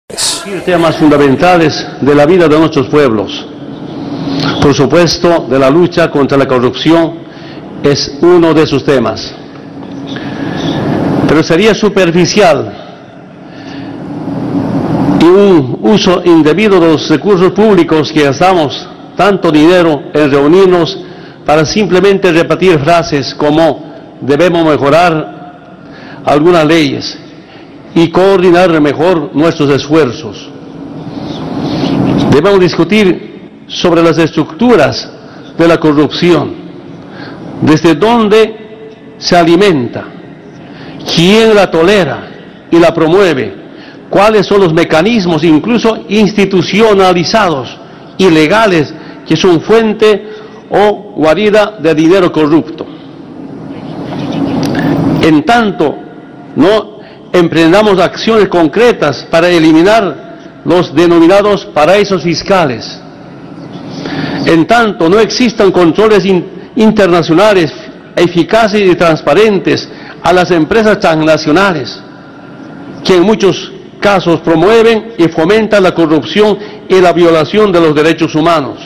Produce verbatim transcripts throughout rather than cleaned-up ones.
Temas fundamentales de la vida de nuestros pueblos. Por supuesto, de la lucha contra la corrupción es uno de sus temas. Pero sería superficial y un uso indebido de los recursos públicos que gastamos tanto dinero en reunirnos para simplemente repetir frases como debemos mejorar algunas leyes y coordinar mejor nuestros esfuerzos. Debemos discutir sobre las estructuras de la corrupción, desde dónde se alimenta, quién la tolera y la promueve, cuáles son los mecanismos, incluso institucionalizados y legales, que son fuente o guarida de dinero corrupto. En tanto, no emprendamos acciones concretas para eliminar los denominados paraísos fiscales. En tanto, no existan controles in, internacionales eficaces y transparentes a las empresas transnacionales, que en muchos casos promueven y fomentan la corrupción y la violación de los derechos humanos.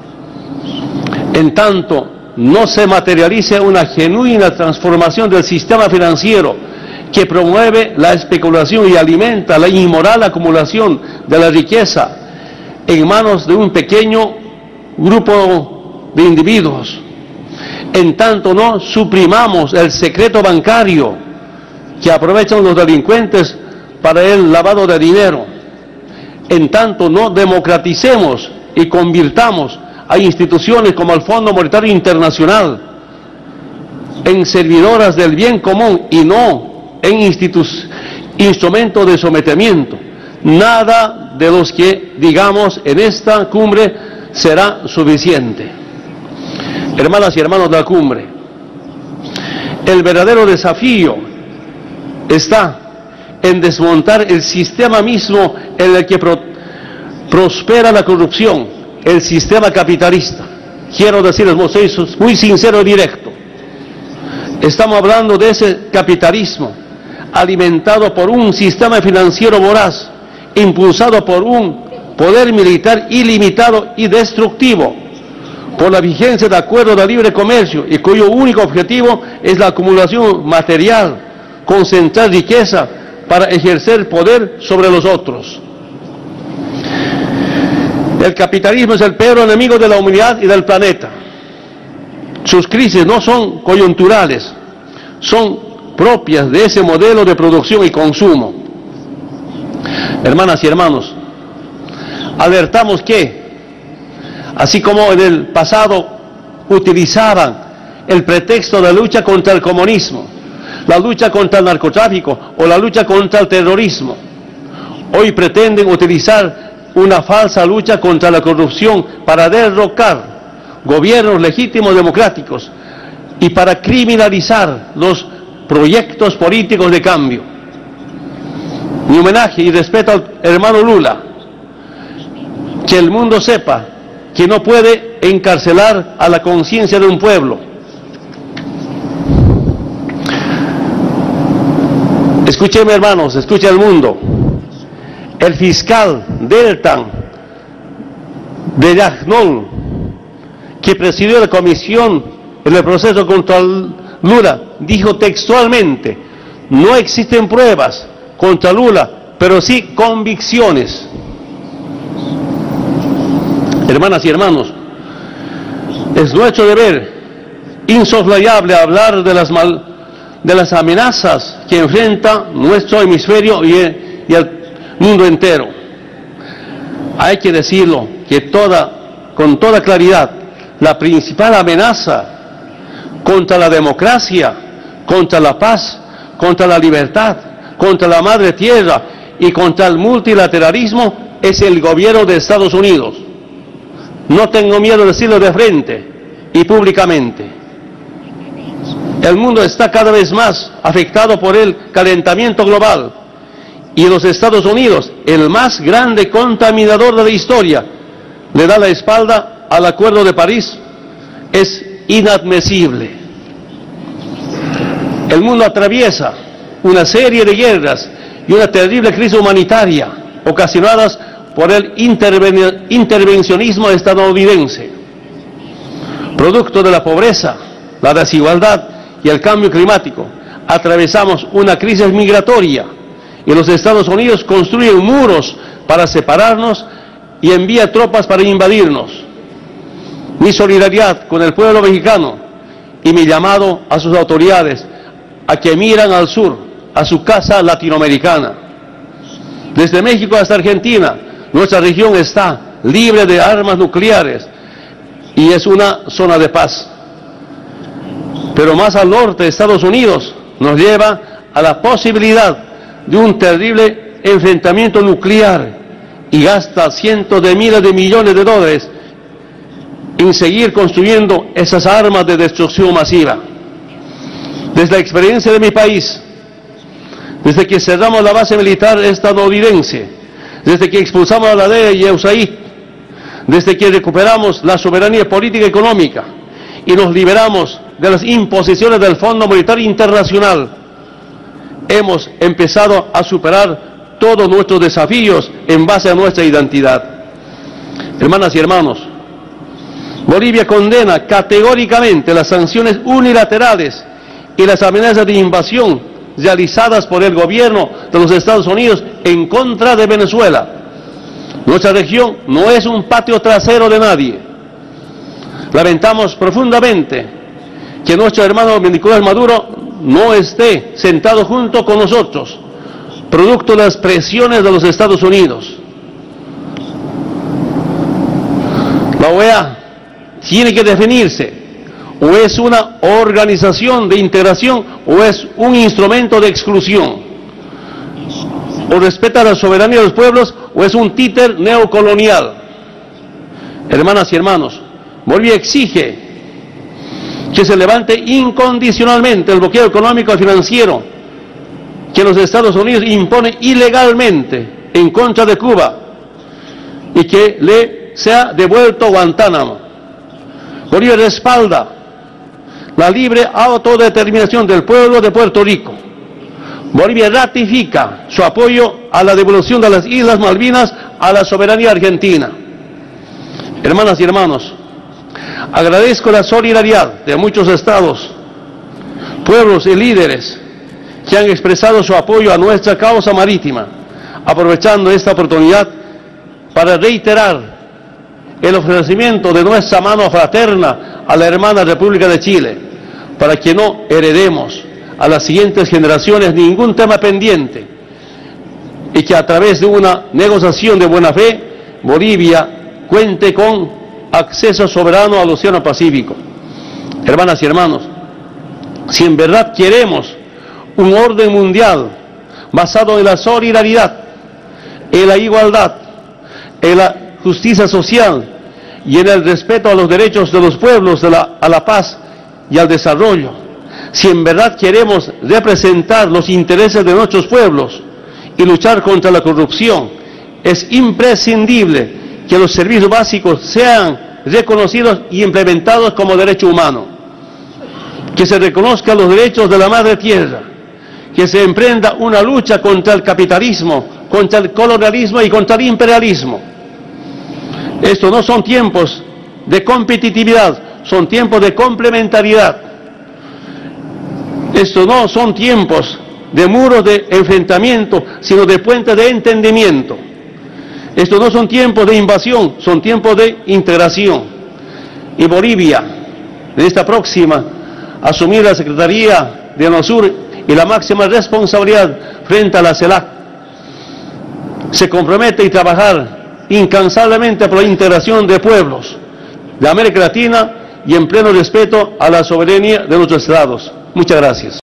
En tanto, no se materialice una genuina transformación del sistema financiero que promueve la especulación y alimenta la inmoral acumulación de la riqueza en manos de un pequeño grupo de individuos. En tanto no suprimamos el secreto bancario que aprovechan los delincuentes para el lavado de dinero. En tanto no democraticemos y convirtamos a instituciones como el Fondo Monetario Internacional en servidoras del bien común y no en instrumentos de sometimiento. Nada de los que digamos en esta cumbre será suficiente. Hermanas y hermanos de la cumbre, el verdadero desafío está en desmontar el sistema mismo en el que pro, prospera la corrupción, el sistema capitalista. Quiero decirles, soy muy sincero y directo. Estamos hablando de ese capitalismo alimentado por un sistema financiero voraz, impulsado por un poder militar ilimitado y destructivo, por la vigencia de acuerdos de libre comercio y cuyo único objetivo es la acumulación material, concentrar riqueza para ejercer poder sobre los otros. El capitalismo es el peor enemigo de la humanidad y del planeta. Sus crisis no son coyunturales, son propias de ese modelo de producción y consumo. Hermanas y hermanos, alertamos que, así como en el pasado utilizaban el pretexto de la lucha contra el comunismo, la lucha contra el narcotráfico o la lucha contra el terrorismo, hoy pretenden utilizar una falsa lucha contra la corrupción para derrocar gobiernos legítimos democráticos y para criminalizar los proyectos políticos de cambio. Mi homenaje y respeto al hermano Lula, que el mundo sepa que no puede encarcelar a la conciencia de un pueblo. Escúcheme, hermanos, escuche el mundo. El fiscal Deltan de Yagnol, que presidió la comisión en el proceso contra Lula, dijo textualmente: no existen pruebas contra Lula, pero sí convicciones. Hermanas y hermanos, es nuestro deber insoslayable hablar de las, mal, de las amenazas que enfrenta nuestro hemisferio y el, y el mundo entero. Hay que decirlo que toda, con toda claridad, la principal amenaza contra la democracia, contra la paz, contra la libertad, contra la madre tierra y contra el multilateralismo es el gobierno de Estados Unidos. No tengo miedo de decirlo de frente y públicamente. El mundo está cada vez más afectado por el calentamiento global y los Estados Unidos, el más grande contaminador de la historia, le da la espalda al Acuerdo de París. Es inadmisible. El mundo atraviesa una serie de guerras y una terrible crisis humanitaria ocasionadas por el interven intervencionismo estadounidense. Producto de la pobreza, la desigualdad y el cambio climático, atravesamos una crisis migratoria y los Estados Unidos construyen muros para separarnos y envía tropas para invadirnos. Mi solidaridad con el pueblo mexicano y mi llamado a sus autoridades a que miran al sur, a su casa latinoamericana. Desde México hasta Argentina, nuestra región está libre de armas nucleares y es una zona de paz. Pero más al norte, Estados Unidos nos lleva a la posibilidad de un terrible enfrentamiento nuclear y gasta cientos de miles de millones de dólares en seguir construyendo esas armas de destrucción masiva. Desde la experiencia de mi país, desde que cerramos la base militar estadounidense, desde que expulsamos a la D E A y a U S A I D, desde que recuperamos la soberanía política y económica y nos liberamos de las imposiciones del Fondo Monetario Internacional, hemos empezado a superar todos nuestros desafíos en base a nuestra identidad. Hermanas y hermanos, Bolivia condena categóricamente las sanciones unilaterales y las amenazas de invasión realizadas por el gobierno de los Estados Unidos en contra de Venezuela. Nuestra región no es un patio trasero de nadie. Lamentamos profundamente que nuestro hermano Nicolás Maduro no esté sentado junto con nosotros, producto de las presiones de los Estados Unidos. La O E A tiene que definirse: o es una organización de integración o es un instrumento de exclusión, o respeta la soberanía de los pueblos o es un títer neocolonial. Hermanas y hermanos, Bolivia exige que se levante incondicionalmente el bloqueo económico y financiero que los Estados Unidos impone ilegalmente en contra de Cuba y que le sea devuelto Guantánamo. Bolivia respalda la libre autodeterminación del pueblo de Puerto Rico. Bolivia ratifica su apoyo a la devolución de las Islas Malvinas a la soberanía argentina. Hermanas y hermanos, agradezco la solidaridad de muchos estados, pueblos y líderes que han expresado su apoyo a nuestra causa marítima, aprovechando esta oportunidad para reiterar el ofrecimiento de nuestra mano fraterna a la hermana República de Chile, para que no heredemos a las siguientes generaciones ningún tema pendiente y que a través de una negociación de buena fe, Bolivia cuente con acceso soberano al Océano Pacífico. Hermanas y hermanos, si en verdad queremos un orden mundial basado en la solidaridad, en la igualdad, en la justicia social y en el respeto a los derechos de los pueblos, de la, a la paz y al desarrollo, si en verdad queremos representar los intereses de nuestros pueblos y luchar contra la corrupción, es imprescindible que los servicios básicos sean reconocidos y implementados como derecho humano, que se reconozcan los derechos de la madre tierra, que se emprenda una lucha contra el capitalismo, contra el colonialismo y contra el imperialismo. Estos no son tiempos de competitividad, son tiempos de complementariedad. Estos no son tiempos de muros de enfrentamiento, sino de puentes de entendimiento. Estos no son tiempos de invasión, son tiempos de integración. Y Bolivia, en esta próxima, asumir la Secretaría de UNASUR y la máxima responsabilidad frente a la CELAC, se compromete y trabajar incansablemente por la integración de pueblos de América Latina y en pleno respeto a la soberanía de nuestros estados. Muchas gracias.